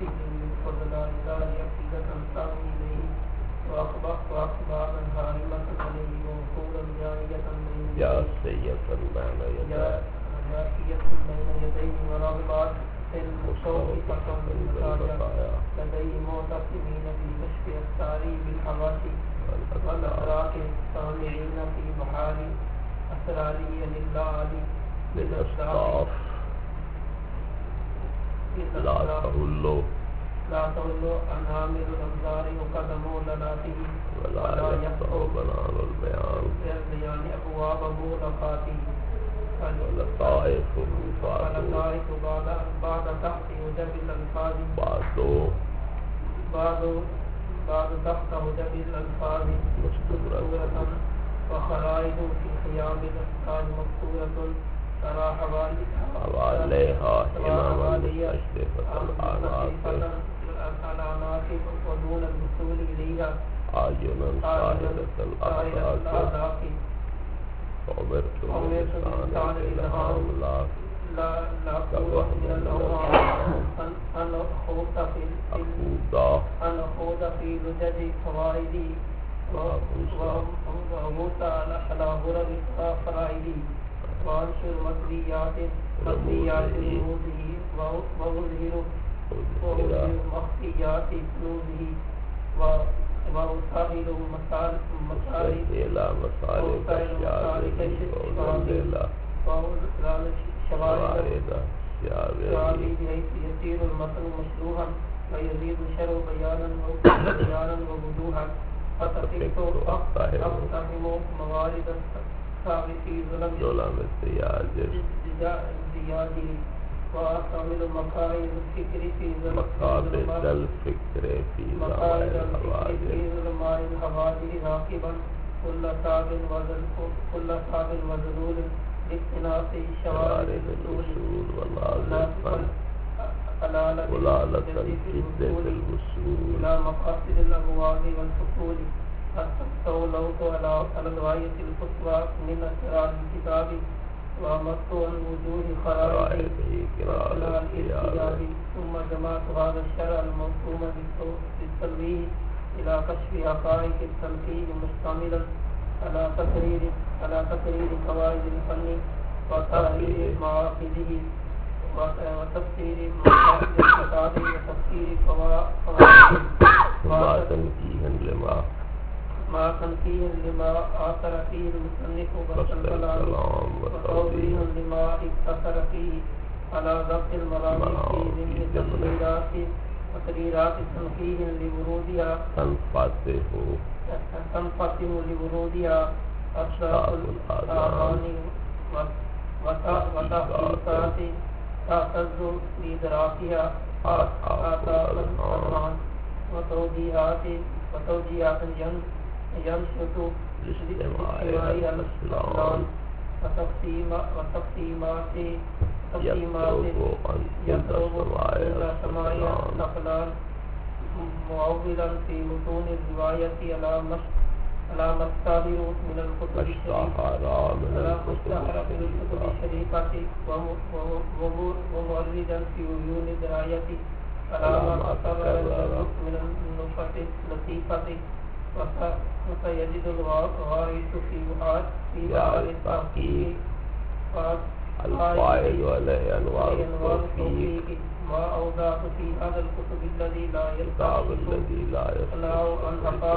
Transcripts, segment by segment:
حسين من فضلاء الله عقيدة سامي إليه وأخبارا هارمة عليه ووصولا جارية بين جاسية بين يديه ورغبات مستوفقة بالبقايا لديه معتصمين في كشف أسراره بالحواشي والأسراك السامعين في بحار أسراره لله للأشراف لا تولوا أنامر الأنظار وقدم للاته ولا يخطو بنان البيان أبواب مولقاته ولطائفه بعد تحت وجب الألفاظ بعد تحت وجب الألفاظ مستورة وخرائط في خيام الأفكار مستورة ترى حواليها إماما مستشرفة الأعناق ودون الوصول إليها أعينا صاحبة الأعراق وأمرت بلسان الإلهام لا قوة من الأوهام أن أخوض في لجج فوائدي وأموت على غرر فرائدي وأنشر مطليات رموزه وأظهر مخفيات كنوزه وأسهل مسالك شوارد بحيث يصير المثل مشروحا ويزيد الشرع بيانا ووضوحا أقتحم موارد في ظلم الزياجر وأستعمل مقاعد الفكر في ظلماء الحوادث راقبا كل صعب وزلول لاقتناص شوارد الوصول ولالة جدة الوصول إلى مقاصد الأبواب والفصول استولوت على الغاية القصوى من أسرار الكتاب وأمرت عن وجوه خرائطه وخلال الإرتياب ثم جمعت هذا الشرع الموسوم بالتنبيه إلى كشف حقائق التنفيذ مشتملا على تقرير قواعد الفن وتحرير مواقفه وتفسير مقاصد الكتاب وتفسير فوائده ما تنفيه لما آثر فيه المصنف بسط الكلام وتوضيح لما اقتصر فيه على ضبط المرامي في ضمن تقريرات تنفيه لورودها تنفتح لورودها أشراف الآذان وتحقيقات تعتز بإدراكها آثار الأذهان وتوجيهات ينشط لاجتماع الأسلام وتقسيمات يطلب عند سماع الأقلال معولا في متون الرواية على ما السابر من الكتب الشريفة ومؤردا في عيون الدراية على ما تكرر من النفة اللطيفة وسيجد الغارس في بحار التحقيق الفائل وله أنوار التوفيق ما أوضعت في هذا الكتب الذي لا يستطيع عن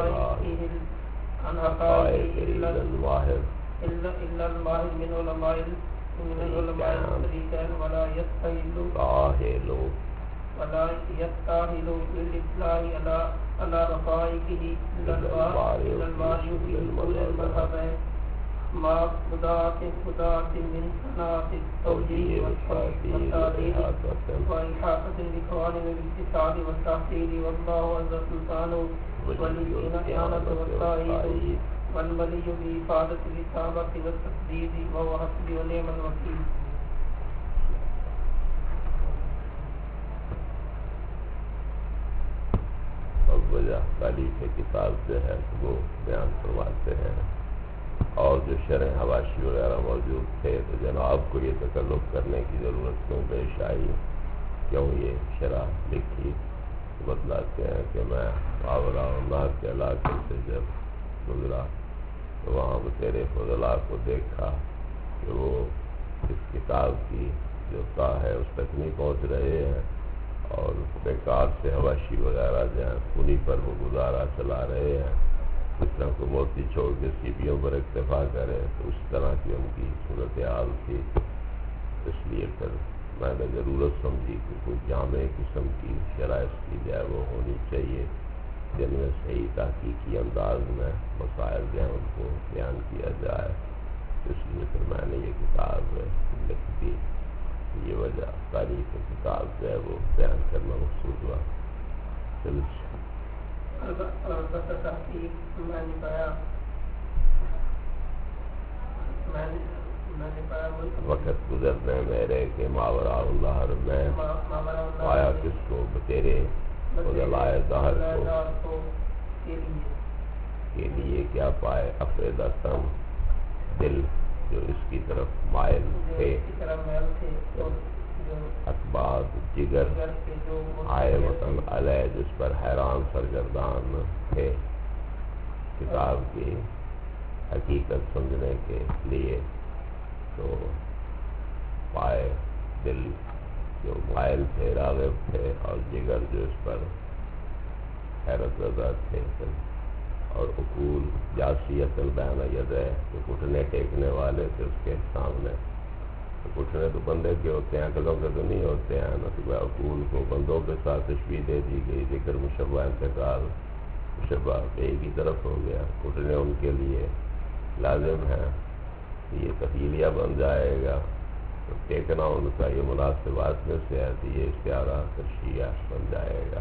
حقائقه إلا الماهر من علماء الطريقين ولا يستاهل للإطلاع على رقائقه إلا الماهر في كل المذهبين ما خداعة من صناعة التوجيه والتعديل وإحاطة بقوانين الاقتصاد والتحصيل والله عز سلطانه والإنانة والتأييد والولي بإفادة الإصابة والتسديد وهو حسبي ونعم الوكيل. وجہ تعلیف کتاب جو ہے وہ بیان فرماتے ہیں، اور جو شرح حواشی وغیرہ موجود تھے تو جناب کو یہ تکلف کرنے کی ضرورت کیوں پیش آئی، کیوں یہ شرح لکھی، بتلاتے ہیں کہ میں ماورا اللہ کے علاقے سے جب گزرا تو وہاں تیرے فضلہ کو دیکھا کہ وہ اس کتاب کی جو تا ہے اس تک نہیں پہنچ رہے ہیں، اور بیکار سے حواشی وغیرہ جو ہیں انہیں پر وہ گزارا چلا رہے ہیں، اس طرح کو موتی چھوڑ کے سیپیوں پر اکتفا کرے، تو اس طرح کی ان کی صورتحال تھی۔ اس لیے پھر میں نے ضرورت سمجھی کہ کوئی جامع قسم کی شرائط کی جائے وہ ہونی چاہیے جن میں صحیح تحقیقی انداز میں مسائل جو ہیں ان کو بیان کیا جائے۔ اس لیے پھر میں نے یہ کتاب لکھ دی۔ یہ وجہ تاریخ کتاب جو ہے وہ بیان کرنا مقصود ہوا۔ البتہ تحقیق میں نے پایا وقت گزرنے میرے کہ ماورا اللہ میں پایا کس کو تیرے فضلائے ظاہر کو کے لیے کیا پائے افریدہ تن دل جو اس کی طرف مائل تھے، اقباد جگر آئے وطن علیہ جس پر حیران سرگردان تھے، کتاب کی حقیقت سمجھنے کے لیے۔ تو پائے دل جو مائل تھے، راغب تھے، اور جگر جو اس پر حیرت زدہ تھے، اور عقول جاسیت البین یدہ جو گھٹنے ٹیکنے والے تھے اس کے سامنے۔ تو گھٹنے تو بندے کے ہوتے ہیں، عقلوں کے تو نہیں ہوتے ہیں، نتیجہ عقول کو بندوں کے ساتھ تشبیہ دے دی گئی، ذکر مشبہ انتقال مشبہ ایک ہی طرف ہو گیا۔ گھٹنے ان کے لیے لازم ہیں، یہ تخیلیہ بن جائے گا، تو ٹیکنا ان کا یہ مناسبات میں سے ہے، تو یہ استعارہ تشریح بن جائے گا۔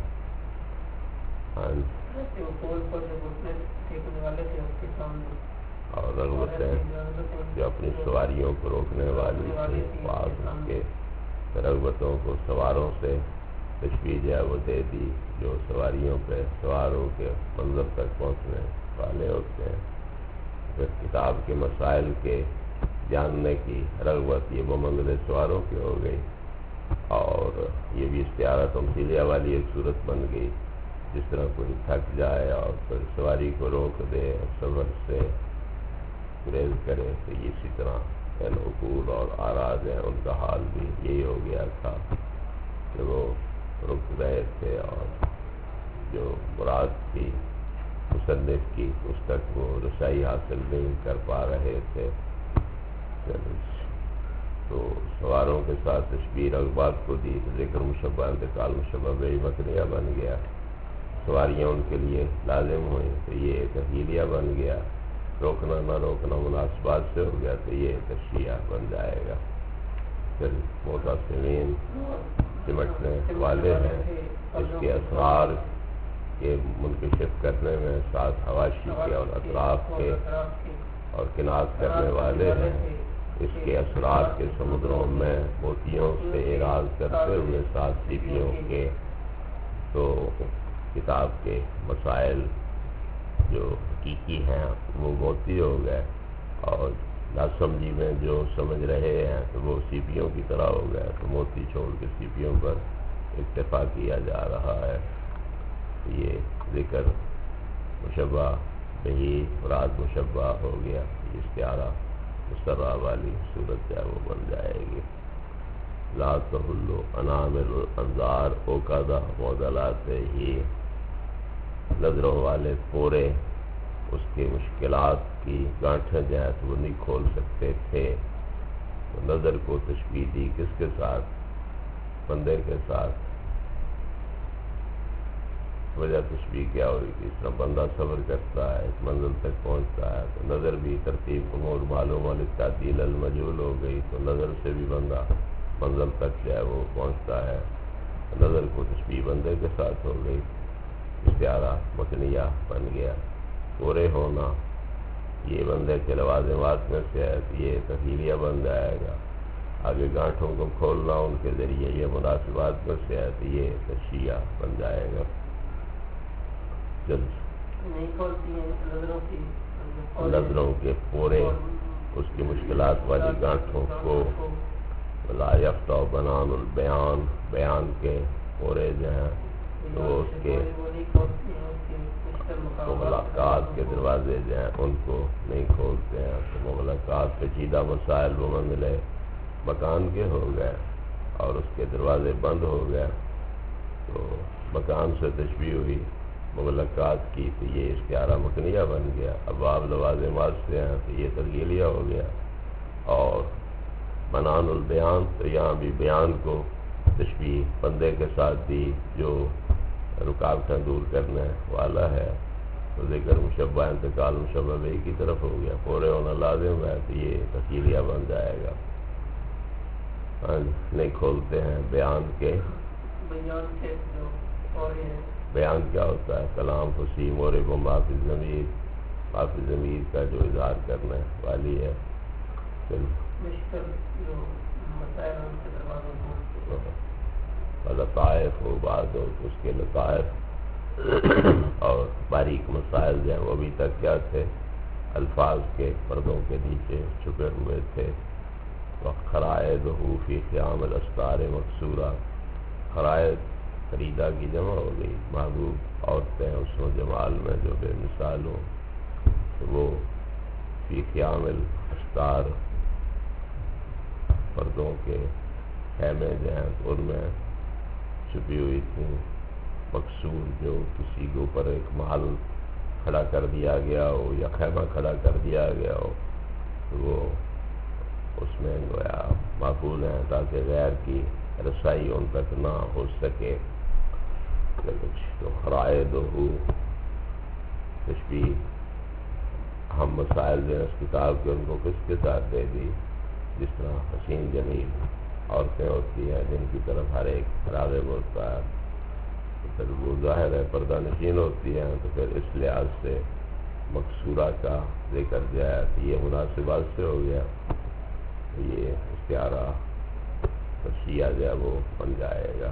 اور رغبتیں جو اپنی سواریوں کو روکنے والی تھی، بعض اس کے رغبتوں کو سواروں سے تشبیہ جو ہے وہ دے دی، جو سواریوں پہ سواروں کے منزل تک پہنچنے والے ہوتے ہیں۔ پھر کتاب کے مسائل کے جاننے کی رغبت یہ بمنزل سواروں کی ہو گئی، اور یہ بھی استعارہ تمثیلیہ والی ایک صورت بن گئی، جس طرح کوئی تھک جائے اور پھر سواری کو روک دے، سفر سے گریز کرے، تو اسی طرح عقول اور آراز ہیں ان کا حال بھی یہی ہو گیا تھا کہ وہ رک رہے تھے، اور جو مراد تھی مصنف کی اس تک وہ رسائی حاصل نہیں کر پا رہے تھے۔ تو سواروں کے ساتھ تشبیہ رغبات کو دی، ذکر مشبہ انتقال مشبہ بے مکنیہ بن گیا، سواریاں ان کے لیے لازم ہوئیں، تو یہ تحیلیہ بن گیا، روکنا نہ روکنا مناسبات سے ہو گیا، تو یہ تشریح بن جائے گا۔ پھر متاثرین سمٹنے والے ہیں، اس کے اسرار کے منکشف کرنے میں ساتھ حواشی کے اور اطراف کے اور کناز کرنے والے ہیں، اس کے اسرار کے سمندروں میں موتیوں سے اعراض کرتے ہوئے ساتھ سیپیوں کے۔ تو کتاب کے مسائل جو حقیقی ہیں وہ موتی ہو گئے، اور ناسمجھی میں جو سمجھ رہے ہیں تو وہ سیپیوں کی طرح ہو گئے، تو موتی چھوڑ کے سیپیوں پر اکتفا کیا جا رہا ہے۔ یہ ذکر مشبہ بہی مراد مشبہ ہو گیا، یہ استعارہ مسرہ والی صورت ہے وہ بن جائے گی۔ لا تحلو انامل الانظار اوقادہ معضلات ہی، نظروں والے پورے اس کی مشکلات کی گانٹھیں جو ہے تو وہ نہیں کھول سکتے تھے۔ تو نظر کو تشبیہ دی کس کے ساتھ؟ بندے کے ساتھ۔ وجہ تشبیہ کیا ہوئی کہ اس طرح بندہ صبر کرتا ہے، ایک منزل تک پہنچتا ہے، تو نظر بھی ترتیب امور معلوم تعدیل المجہول ہو گئی، تو نظر سے بھی بندہ منزل تک جو ہے وہ پہنچتا ہے۔ نظر کو تشبیہ بندے کے ساتھ ہو گئی، استعارہ مکنیہ بن گیا۔ پورے ہونا یہ بندے کے لوازمات میں سے ہے، تو یہ تخیلیہ بن جائے گا۔ آگے گانٹھوں کو کھولنا ان کے ذریعے یہ مناسبات میں سے ہے، تو یہ تشریح بن جائے گا۔ نظروں کے پورے اس کی مشکلات والی گانٹھوں کو لا یفتح بنان البیان، بیان کے پورے جو ہیں تو وہ اس کے مغلقات کے دروازے جو ہیں ان کو نہیں کھولتے ہیں. تو مغلقات پیچیدہ مسائل وہ منزلے مکان کے ہو گئے اور اس کے دروازے بند ہو گئے. تو مکان سے تشبیہ ہوئی مغلقات کی تو یہ استعارہ مکنیہ بن گیا. ابواب لوازمات سے ہیں تو یہ ترغیلیہ ہو گیا. اور بنان البیان تو یہاں بھی بیان کو تشبیہ بندے کے ساتھ دی جو رکاوٹیں دور کرنے والا ہے. تو ذکر مشبہ انتقال مشبہ بہ کی طرف ہو گیا. پورے ہونا لازم ہے تو یہ ترغیلیہ بن جائے گا. نہیں کھولتے ہیں بیان کے. بیان کیا ہوتا ہے؟ کلام فصیح مورب و معافی ضمیر کا جو اظہار کرنے والی ہے. لطائف ہو بعض ہو اس کے لطائف اور باریک مسائل جو ہیں وہ ابھی تک کیا تھے؟ الفاظ کے پردوں کے نیچے چھپے ہوئے تھے. خرائط فی قیام الاسطار مقصورہ. خرائط خریدا کی جمع ہو گئی. محبوب عورتیں حسن و جمال میں جو بے مثال ہوں وہ فی قیام الاسطار پردوں کے خیمے جو ہیں ان میں چھپی ہوئی تھیں. مقصور جو کسی کے اوپر ایک محل کھڑا کر دیا گیا ہو یا خیمہ کھڑا کر دیا گیا ہو تو وہ اس میں گویا محفوظ ہیں تاکہ غیر کی رسائی ان تک نہ ہو سکے. تو خرائط ہو تشبیہ ہم مسائل جو اس کتاب کے ان کو کس کے ساتھ دے دی؟ جس طرح حسین جمیل عورتیں ہوتی ہیں جن کی طرف ہر ایک راغب ہوتا ہے تو پھر وہ ظاہر ہے پردہ نشین ہوتی ہیں. تو پھر اس لحاظ سے مقصورہ کا ذکر جو ہے تو یہ مناسبات سے ہو گیا. یہ استعارہ تشیع جو ہے وہ بن جائے گا.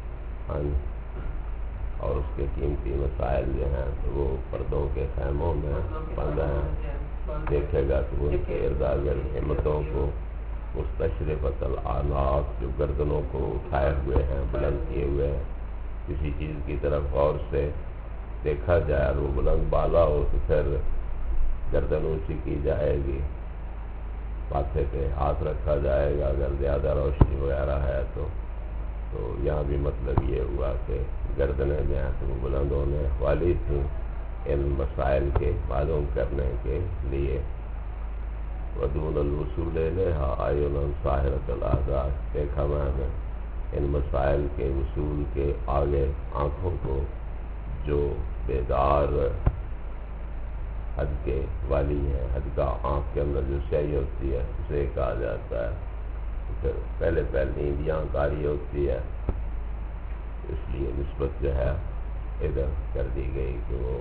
اور اس کے قیمتی مسائل جو ہیں تو وہ پردوں کے خیموں میں بند ہیں. دیکھے گا تو ان کے ارزاگر ہمتوں کو مستشرفۃ الاعناق جو گردنوں کو اٹھائے ہوئے ہیں بلند کیے ہوئے ہیں. کسی چیز کی طرف غور سے دیکھا جائے اور وہ بلند بالا ہو تو پھر گردن اونچی کی جائے گی. ماتھے پہ ہاتھ رکھا جائے گا اگر زیادہ روشنی وغیرہ ہے تو یہاں بھی مطلب یہ ہوا کہ گردنیں جو ہیں تو وہ بلند ہونے والی تھیں ان مسائل کے معلوم کرنے کے لیے. ودون الوصول الیہا اعین ساحرۃ الاعداء. دیکھا میں نے ان مسائل کے وصول کے آگے آنکھوں کو جو بیدار حد کے والی ہے. حد کا آنکھ کے اندر جو سیاہی ہوتی ہے اسے کہا جاتا ہے. پھر پہلے نیند یہاں کاری ہوتی ہے اس لیے نسبت جو ہے ادھر کر دی گئی کہ وہ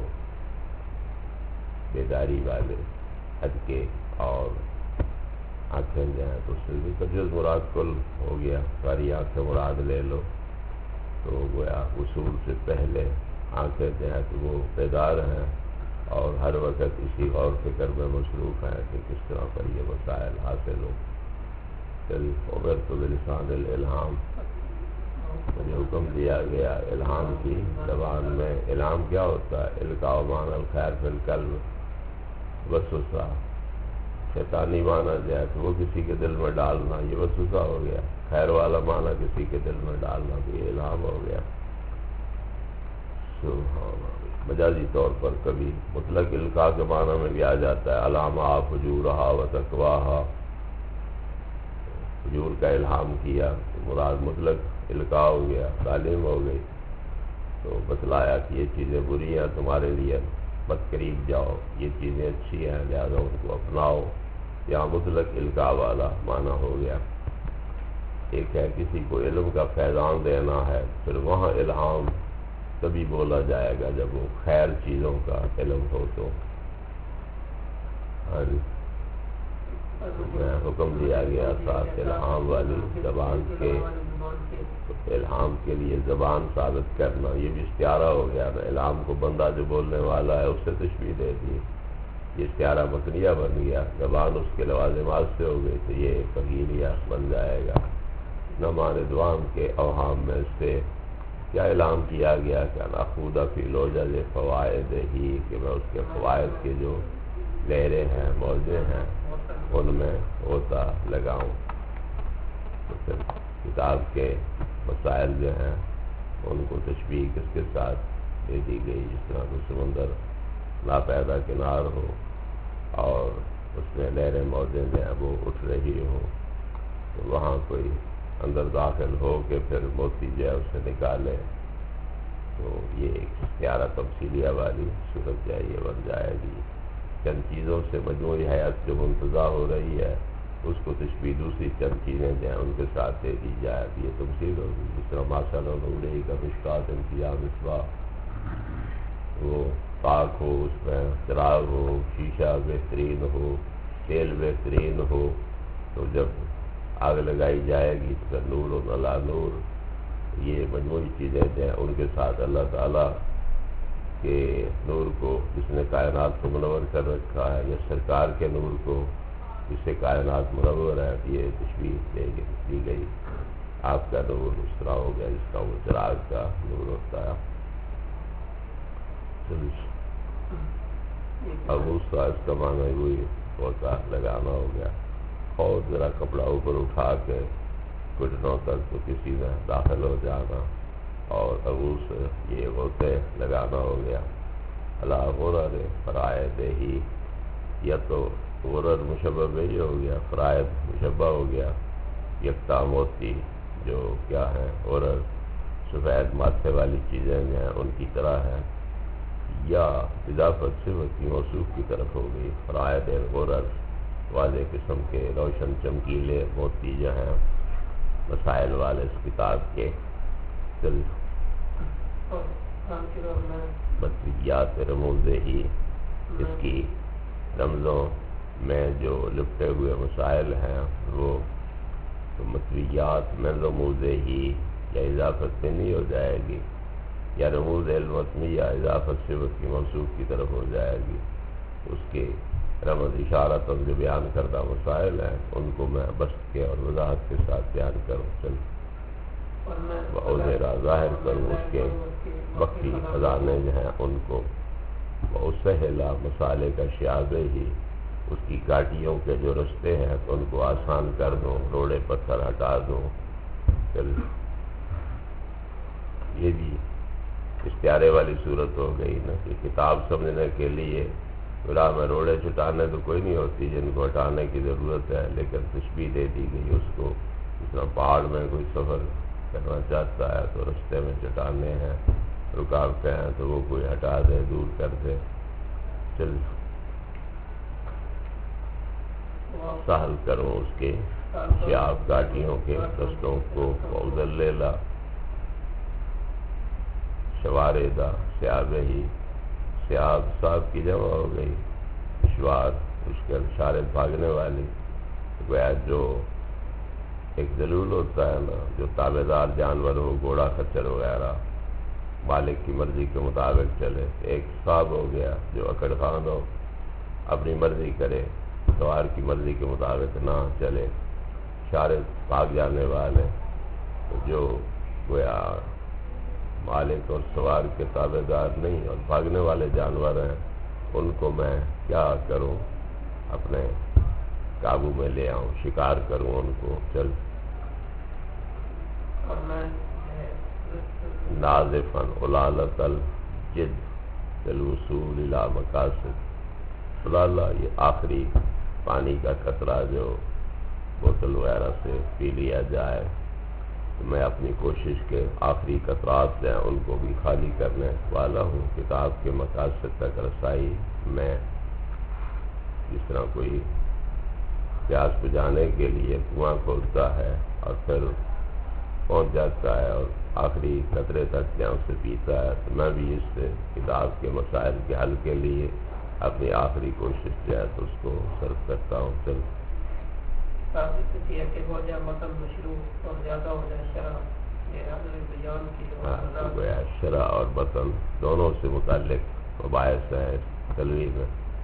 بیداری والے حد کے. اور آنکھیں جو ہیں تو اس سے بھی تجویز مراد کل ہو گیا. ساری آنکھیں مراد لے لو تو گویا وصول سے پہلے آنکھیں جو ہیں تو وہ بیدار ہیں اور ہر وقت اسی غور فکر میں مصروف ہیں کہ کس طرح پر یہ مسائل حاصل ہو. تو بلسان الالہام مجھے حکم دیا گیا الہام کی زبان میں. الہام کیا ہوتا ہے؟ القاء معنی الخیر فی القلب. وسوسہ شیطانی معنی جو ہے تو وہ کسی کے دل میں ڈالنا یہ وسوسہ ہو گیا. خیر والا معنی کسی کے دل میں ڈالنا تو یہ الہام ہو گیا. مجازی طور پر کبھی مطلق القاء کے معنی میں بھی آ جاتا ہے. علامہ فجورہا و تقواہا. فجور کا الہام کیا مراد مطلق القاء ہو گیا تعلیم ہو گئی. تو بتلایا کہ یہ چیزیں بری ہیں تمہارے لیے مت قریب جاؤ. یہ چیزیں اچھی ہیں لہذا ان کو اپناؤ. یہاں مطلق القاء والا معنی ہو گیا. ایک ہے کسی کو علم کا فیضان دینا ہے پھر وہاں الہام تبھی بولا جائے گا جب وہ خیر چیزوں کا علم ہو. تو میں حکم دیا گیا ساتھ الہام والی زبان کے الہام کے لیے زبان ثابت کرنا. یہ بھی استعارہ ہو گیا نا. الہام کو بندہ جو بولنے والا ہے اس سے تشبیہ دے دی. یہ استعارہ مکنیہ بن گیا. زبان اس کے لوازمات سے ہو گئی تو یہ تغییریہ بن جائے گا. نمان ادوام کے اوہام میں سے کیا اعلان کیا گیا کہ ناخود فی لوجز فوائد ہی، کہ میں اس کے فوائد کے جو لہریں ہیں، موجیں ہیں، ان میں ہوتا لگاؤں۔ تو پھر کتاب کے مسائل جو ہیں ان کو تشبیہ کس کے ساتھ دے دی گئی، جس طرح کوئی سمندر ناپیدا کنار ہو اور اس میں لہریں موجیں جو ہیں وہ اٹھ رہی ہوں، تو وہاں کوئی اندر داخل ہو کے پھر موتی جو ہے اسے نکالے، تو یہ ایک اختیارہ تمثیلیہ والی صورت جو ہے یہ بن جائے گی۔ چند چیزوں سے مجموعی حیات جو منتزع ہو رہی ہے اس کو تشبیہ دوسری چند چیزیں جو ہیں ان کے ساتھ دے دی جائے، یہ تمثیل ہوگی۔ جس طرح ماشاء اللہ نوری کا مشکات انتیا مصباح، وہ پاک ہو، اس میں چراغ ہو، شیشہ بہترین ہو، تیل بہترین ہو، تو جب آگ لگائی جائے گی تو پھر نور و نلا نور، یہ مجموعی چیزیں جو ہیں ان کے ساتھ اللہ تعالیٰ کے نور کو جس نے کائنات کو منور کر رکھا ہے، یا سرکار کے نور کو جس سے کائنات منور ہے، یہ تشبیہ دی گئی۔ آپ کا نور اس طرح ہو گیا جس کا وہ چراغ کا نور ہوتا ہے۔ اب اس کا معنی وہی ہوتا لگانا ہو گیا، اور ذرا کپڑا اوپر اٹھا کے گھٹنوں تک تو کسی میں داخل ہو جانا، اور عبوس یہ ہوتے لگانا ہو گیا۔ اللہ غرر فرائد ہی، یا تو غرر مشبہ ہی ہو گیا، فرائد مشبہ ہو گیا، یکتا موتی جو کیا ہے غرر سفید ماتھے والی چیزیں جو ہیں ان کی طرح ہے، یا اضافت صفت کی موصوف کی طرف ہو گئی۔ فرائد غرر واضح قسم کے روشن چمکیلے موتی جو ہیں مسائل والے اس کتاب کے مطلبیات رموز ہی، اس کی رمزوں میں جو لپٹے ہوئے مسائل ہیں وہ تو مطلبیات میں رموز ہی یا اضافت میں نہیں ہو جائے گی، یا رموز علمت میں یا اضافت صفت کی موصوف کی طرف ہو جائے گی۔ اس کے رمز اشارت اور جو بیان کردہ مسائل ہیں ان کو میں بسط کے اور وضاحت کے ساتھ بیان کروں، چل وَأُظْهِرَ ظاہر کروں اس کے وقتی خزانے جو ہیں ان کو، وَأُسَهِّلَ مسالے کا شیازے ہی، اس کی گاٹیوں کے جو رستے ہیں ان کو آسان کر دوں، روڑے پتھر ہٹا دوں۔ چل یہ بھی استعارے والی صورت ہو گئی نا، کہ کتاب سمجھنے کے لیے راہ میں روڑے چھٹانے تو کوئی نہیں ہوتی جن کو ہٹانے کی ضرورت ہے، لیکن تشبیہ دے دی گئی اس کو۔ جس طرح پہاڑ میں کوئی سفر کرنا چاہتا ہے تو رستے میں چٹانیں ہیں، رکاوٹیں ہیں، تو وہ کوئی ہٹا دے، دور کر دے۔ چل سہل کروں اس کے شیاب گاٹیوں کے رستوں کو، وَأُذَلِّلَ شواردہ سیاب ہی، سیاب صاحب کی جمع ہو گئی، شوار مشکل شارد بھاگنے والی، گویا جو ایک ذلول ہوتا ہے نا، جو تابع دار جانور ہو، گھوڑا خچر وغیرہ، مالک کی مرضی کے مطابق چلے۔ ایک صاحب ہو گیا جو اکڑ خان ہو، اپنی مرضی کرے، سوار کی مرضی کے مطابق نہ چلے۔ شارد بھاگ جانے والے، جو گویا مالک اور سوار کے تابع دار نہیں اور بھاگنے والے جانور ہیں، ان کو میں کیا کروں، اپنے قابو میں لے آؤں، شکار کروں ان کو۔ چل نازفاً علالۃ الجد للوصول الی مقاصد، علالہ یہ آخری پانی کا قطرہ جو بوتل وغیرہ سے پی لیا جائے، تو میں اپنی کوشش کے آخری قطرات ہیں ان کو بھی خالی کرنے والا ہوں۔ کتاب کے مقاصد تک رسائی میں جس طرح کوئی پیاس بجھانے کے لیے کنواں کھودتا ہے اور پھر پہنچ جاتا ہے اور آخری قطرے تک جہاں اسے پیتا ہے، تو میں بھی اس سے کتاب کے مسائل کے حل کے لیے اپنی آخری کوشش جو ہے تو اس کو صرف کرتا ہوں۔ چل کہ ہو جائے متن مشروع اور زیادہ ہو جائے شرح، یہ حضرت بیان کی جو شرح اور متن دونوں سے متعلق مباحث ہیں تلوی میں۔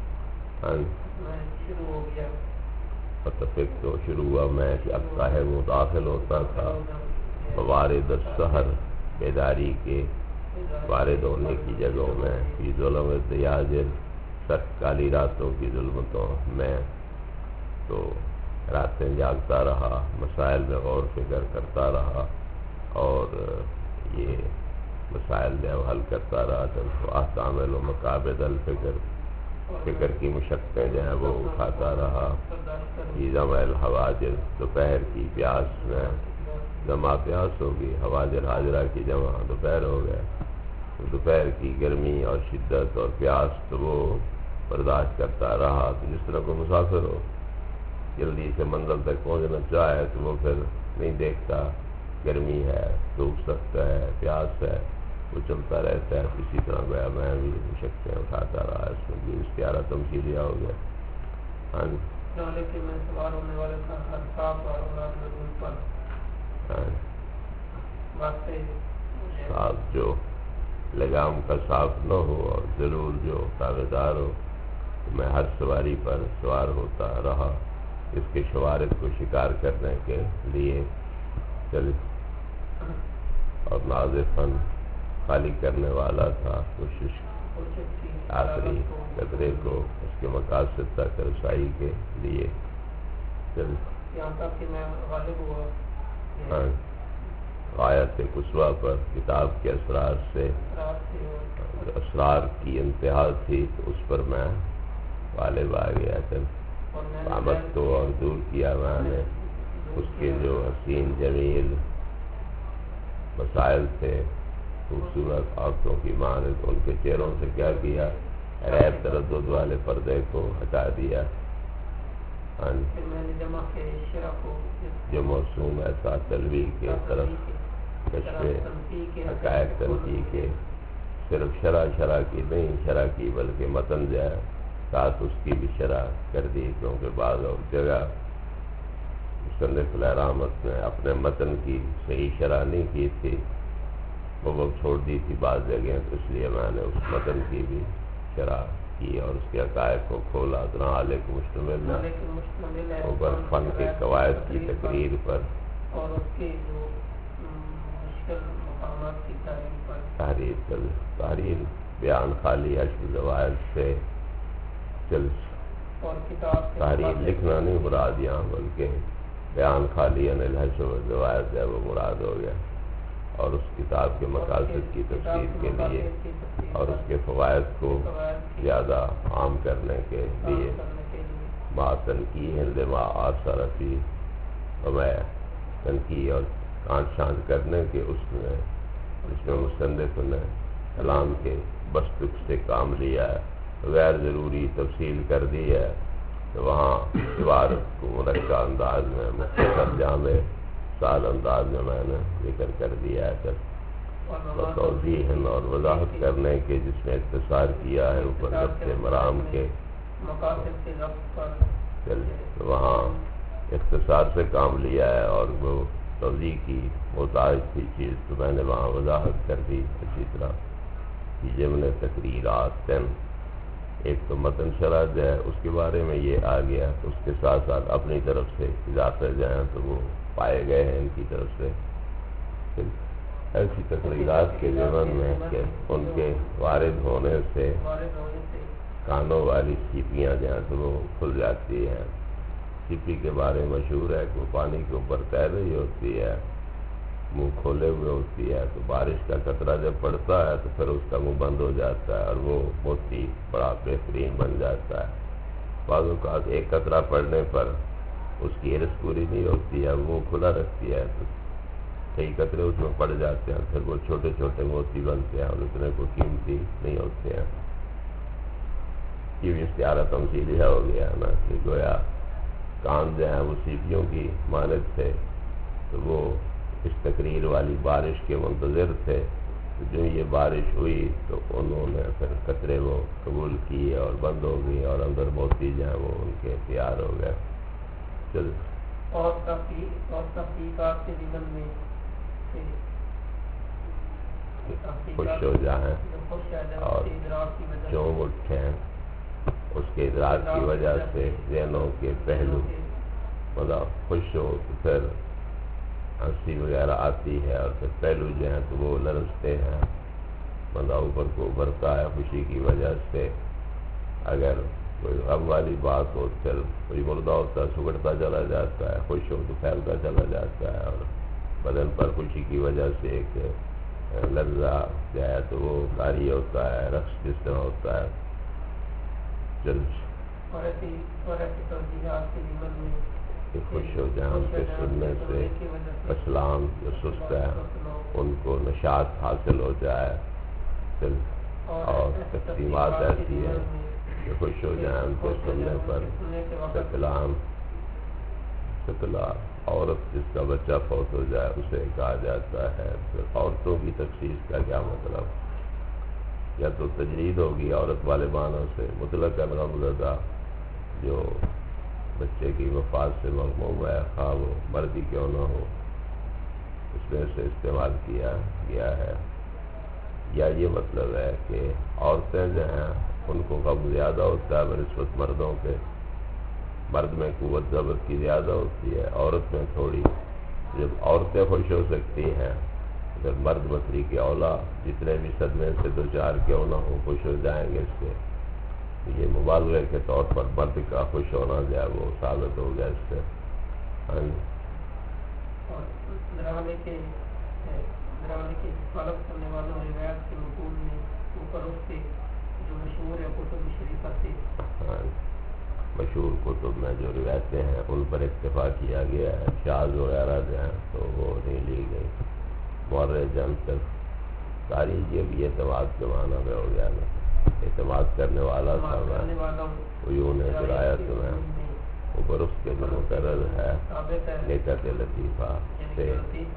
شروع ہو گیا متفق تو شروع ہوا میں کہ اب صاحب داخل ہوتا تھا، موارد السحر بیداری کے وارد ہونے کی جگہوں میں، فی ظلم دیاجر، سخت کالی راتوں کی ظلمتوں میں تو راتیں جاگتا رہا، مسائل میں غور فکر کرتا رہا، اور یہ مسائل جو حل کرتا رہا، تو احکامل و مقابض الفکر، فکر کی مشقتیں جو ہیں وہ اٹھاتا رہا، ایزم الحواجر، دوپہر کی پیاس میں جمع پیاس ہوگی، حواجر حاجرہ کی جمع دوپہر ہو گیا، تو دوپہر کی گرمی اور شدت اور پیاس تو وہ برداشت کرتا رہا، تو جس طرح کوئی مسافر ہو جلدی سے منزل تک پہنچنا چاہے تو وہ پھر نہیں دیکھتا گرمی ہے، دھوپ سخت ہے، پیاس ہے، وہ چلتا رہتا ہے، اسی طرح گیا میں بھی مشقتیں اٹھاتا رہا، اس میں بھی استعارہ تمثیلیہ ہو گیا۔ ہاں جی، کہ میں سوار ہونے والے کا ہر صاف اور اولاد ضرور پر صاف جو لگام کا صاف نہ ہو اور ضرور جو دعوے دار ہو، تو میں ہر سواری پر سوار ہوتا رہا، اس کے شوارد کو شکار کرنے کے لیے چل، اور نازفن خالی کرنے والا تھا کوشش آخری قطرے کو اس کے مقاصد تک رسائی کے لیے چل، یہاں تک کہ میں غالب ہوا غایت قصویٰ پر، کتاب کے اسرار سے اسرار کی انتہا تھی، تو اس پر میں غالب آ گیا، چل آمد کو اور دور کیا میں نے اس کے جو حسین جمیل مسائل تھے، خوبصورت عورتوں کی مانند، ان کے چہروں سے کیا کیا، ریب تردد والے پردے کو ہٹا دیا، جو موسوم ایسا تلوی کے طرف کشف حقائق تنقیح کے، صرف شرح کی نہیں، شرح کی بلکہ متن جو ہے ساتھ اس کی بھی شرح کر دی، کیونکہ بعض اور جگہ مصنف الرحمت نے اپنے متن کی صحیح شرح نہیں کی تھی، وہ چھوڑ دی تھی بعض جگہیں، تو اس لیے میں نے اس متن کی بھی شرح کی اور اس کے حقائق کو کھولا، اتنا عالیہ کو مشتمل ہے اوپر فن کے قواعد کی تقریر پر اور اس کے جو مشکل مقامات کی تحریر بیان خالی اشب زوائد سے چل، تحریر لکھنا نہیں مراد یہاں، بلکہ بیان خالی الحشو زوائد ہے وہ مراد ہو گیا، اور اس کتاب کے مقاصد کی تفسیر کے لیے اور اس کے فوائد کو زیادہ عام کرنے کے لیے ما تنقیح لما آثر فی، میں تنقیح اور کانٹ شانٹ کرنے کے اس میں مصنف نے کلام کے بستک سے کام لیا ہے، غیر ضروری تفصیل کر دی ہے، تو وہاں عبارت کو مرکہ انداز میں مختصر جامع سال انداز میں میں نے ذکر کر دیا ہے، توضیح اور وضاحت کرنے کے جس میں اختصار کیا ہے اوپر ضبط مرام کے، تو وہاں اختصار سے کام لیا ہے، اور وہ توضیح کی محتاج تھی چیز تو میں نے وہاں وضاحت کر دی، اسی طرح کی ضمن تقریرات ایک تو متن شرح جو ہے اس کے بارے میں یہ آ گیا، تو اس کے ساتھ ساتھ اپنی طرف سے اضافے جو ہیں تو وہ پائے گئے ہیں ان کی طرف سے، ایسی تقریرات کے ضمن میں کہ ان کے وارد ہونے سے کانوں والی سیپیاں جو ہیں تو وہ کھل جاتی ہیں۔ سیپی کے بارے میں مشہور ہے کہ وہ پانی کے اوپر تیر رہی ہوتی ہے، منہ کھولے ہوئے ہوتی ہے، تو بارش کا قطرہ جب پڑتا ہے تو پھر اس کا منہ بند ہو جاتا ہے اور وہ موتی بڑا بہترین بن جاتا ہے۔ بعض اوقات ایک قطرہ پڑنے پر اس کی ہرس پوری نہیں ہوتی ہے، وہ کھلا رکھتی ہے، تو کئی قطرے اس میں پڑ جاتے ہیں، پھر وہ چھوٹے چھوٹے موتی بنتے ہیں اور اتنے کو قیمتی نہیں ہوتے ہیں۔ یہ بھی استعارہ تمثیلیہ ہو گیا نا، کہ گویا کان جو ہیں وہ سیپیوں کی مانند تھے، تو وہ اس تقریر والی بارش کے منتظر تھے، تو جو یہ بارش ہوئی تو انہوں نے پھر قطرے وہ قبول کیے اور بند ہو گئی، اور اندر موتی جو ہیں وہ ان کے تیار ہو گئے۔ چل اور تحقیقات کے ضمن میں خوش ہو جائیں اور چوم اٹھیں، اس کے ادراک کی وجہ سے ذہنوں کے پہلو مطلب خوش ہو تو پھر ہنسی وغیرہ آتی ہے اور پھر پہلو جو ہیں تو وہ لرزتے ہیں، بندہ اوپر کو ابھرتا ہے خوشی کی وجہ سے. اگر کوئی غم والی بات ہو تو پھر کوئی مردہ ہوتا ہے سگڑتا چلا جاتا ہے، خوش ہو تو پھیلتا چلا جاتا ہے، اور بدن پر خوشی کی وجہ سے ایک لرزہ جو ہے تو وہ طاری ہوتا ہے، رقص جس طرح ہوتا ہے. خوش ہو جائیں ان کے سننے سے، اسلام جو سست ہے ان کو نشاط حاصل ہو جائے. اور تقسیمات ایسی ہیں کہ خوش ہو جائیں ان کو سننے پر. شکلا عورت جس کا بچہ فوت ہو جائے اسے کہا جاتا ہے. پھر عورتوں کی تخصیص کا کیا مطلب؟ یا تو تجرید ہوگی عورت والے معنوں سے، مطلق غمزدہ جو بچے کی وفات سے مغموم ہے، خواہ وہ مرد ہی کیوں نہ ہو، اس میں سے استعمال کیا گیا ہے. یا یہ مطلب ہے کہ عورتیں جو ہیں ان کو غم زیادہ ہوتا ہے بنسبت مردوں کے. مرد میں قوت ضبط کی زیادہ ہوتی ہے، عورت میں تھوڑی. جب عورتیں خوش ہو سکتی ہیں اگر مرد بکری کے اولا جتنے بھی صدمے سے دو چار کیوں نہ ہو خوش ہو جائیں گے اس سے. یہ مبالغے کے طور پر مرد کا خوش ہونا جو ہے وہ ثابت ہو گیا اس سے. کرنے والوں روایت کے مقول میں اوپر اس کے جو مشہور ہے کتب شریفہ سے مشہور کتب میں جو روایتیں ہیں ان پر اکتفا کیا گیا ہے. شاذ وغیرہ جو ہیں تو وہ نہیں لی گئی. مورجن تک تاریخ یہ بھی اعتماد کے معنی میں ہو گیا نا، اعتماد کرنے والا تھا عیون درایت میں اوپر اس کے جو مقرر ہے نکت لطیفہ سے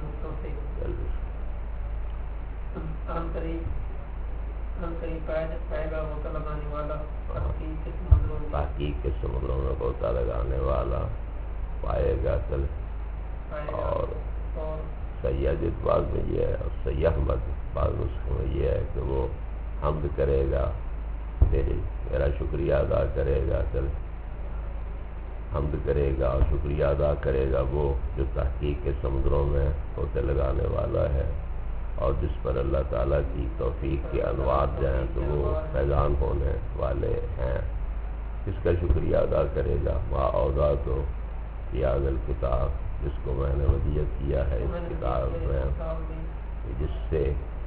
تحقیق کے سمندروں میں غوطہ لگانے والا پائے گا کل. اور سیاح جس بعض میں یہ ہے اور سیاح مد بعض نسخوں میں یہ ہے کہ وہ حمد کرے گا، میرا شکریہ ادا کرے گا. کل حمد کرے گا اور شکریہ ادا کرے گا وہ جو تحقیق کے سمندروں میں غوطے لگانے والا ہے اور جس پر اللہ تعالیٰ کی توفیق کے انوار جو ہیں تو وہ فیضان ہونے والے ہیں. اس کا شکریہ ادا کرے گا. ما اوضاع تو یاد الکتاب جس کو میں نے ودیعت کیا ہے اس کتاب میں، جس سے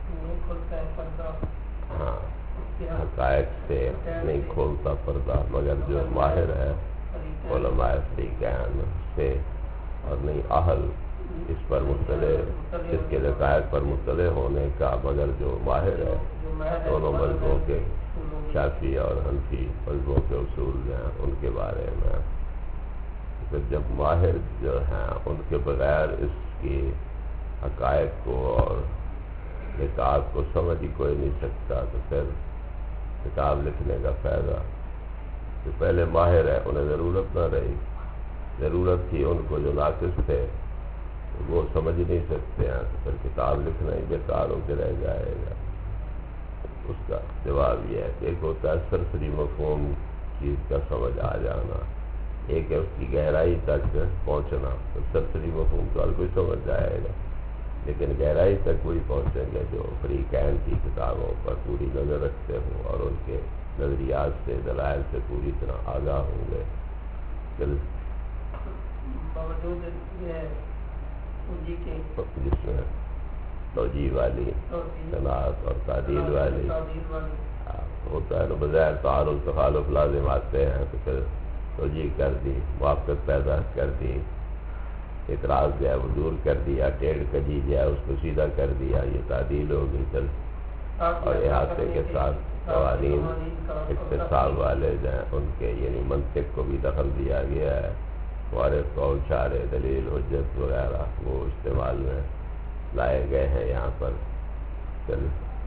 حقائق سے نہیں کھولتا پردہ مگر جو ماہر ہے علماء فریقین سے، اور نہیں اہل اس پر مطلع اس کے حقائق پر مطلع ہونے کا مگر جو ماہر ہے دونوں مذہبوں کے، شافعی اور حنفی مذہبوں کے اصول جو ہیں ان کے بارے میں. پھر جب ماہر جو ہیں ان کے بغیر اس کی حقائق کو اور نکات کو سمجھ ہی کوئی نہیں سکتا تو پھر کتاب لکھنے کا فائدہ. جو پہلے ماہر ہے انہیں ضرورت نہ رہی، ضرورت تھی ان کو جو ناقص تھے وہ سمجھ نہیں سکتے ہیں تو پھر کتاب لکھنا ہی بیکار ہو کے رہ جائے گا. اس کا جواب یہ ہے کہ ایک ہوتا ہے سرسری مفہوم چیز کا سمجھ آ جانا، ایک ہے اس کی گہرائی تک پہنچنا. تو سرسری مفہوم تو ہر کوئی سمجھ جائے گا لیکن گہرائی تک وہی پہنچیں گے جو فریقین کی کتابوں پر پوری نظر رکھتے ہوں اور ان کے نظریات سے دلائل سے پوری طرح آگاہ ہوں گے. جس میں توجیہ والی صنعت اور تعدیل والی ہوتا ہے نا، بظاہر تعارض تخالف لازم آتے ہیں تو پھر توجیہ کر دی، موافقت پیدا کر دی، اعتراض جو ہے وہ دور کر دیا، ٹیڑھ کجی جو ہے اس کو سیدھا کر دیا، یہ تعدیل ہوگی. چل اور احاطے کے ساتھ قوانین اتصال والے جو ہیں ان کے یعنی منطق کو بھی دخل دیا گیا ہے. وارث قول شارع دلیل حجت وغیرہ وہ استعمال میں لائے گئے ہیں یہاں پر. چل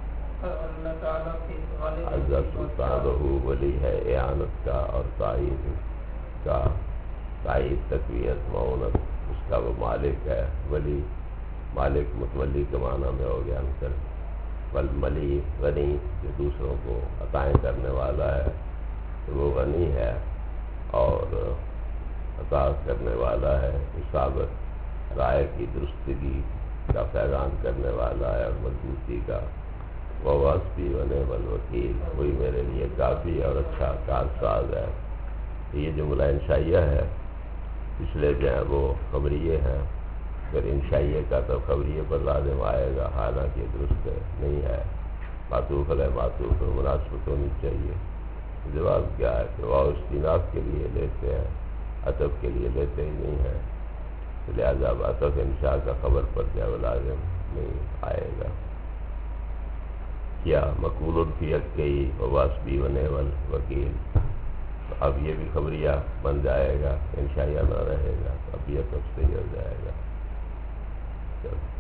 عزت سلطان رہو ولی ہے اعانت کا اور تائید کا، تائید تقویت معاونت اس کا وہ مالک ہے. ولی مالک متولی کے معنی میں ہو گیا. بل ملی غنی جو دوسروں کو عطائیں کرنے والا ہے تو وہ غنی ہے اور عطا کرنے والا ہے. ثابت رائے کی درستگی کا فیضان کرنے والا ہے اور مضبوطی کا، وہ واسطی و نعم الوکیل، وہی میرے لیے کافی اور اچھا کارساز ہے۔ یہ جملہ انشائیہ ہے، پچھلے جو ہیں وہ خبریے ہیں، پھر انشائیے کا تو خبریے پر لازم آئے گا، حالانکہ درست نہیں ہے، معطوف علیہ معطوف پر مناسبت ہونی چاہیے۔ جواب کیا ہے کہ واو استیناف کے لیے لیتے ہیں، عطف کے لیے لیتے ہی نہیں ہیں، لہذا عطف انشاء کا خبر پر جو ہے وہ لازم نہیں آئے گا۔ کیا مقول فی حقہ وواسبی و نعم الوکیل، تو اب یہ بھی خبریہ بن جائے گا، انشائیہ نہ رہے گا، اب یہ عطف صحیح ہو جائے گا۔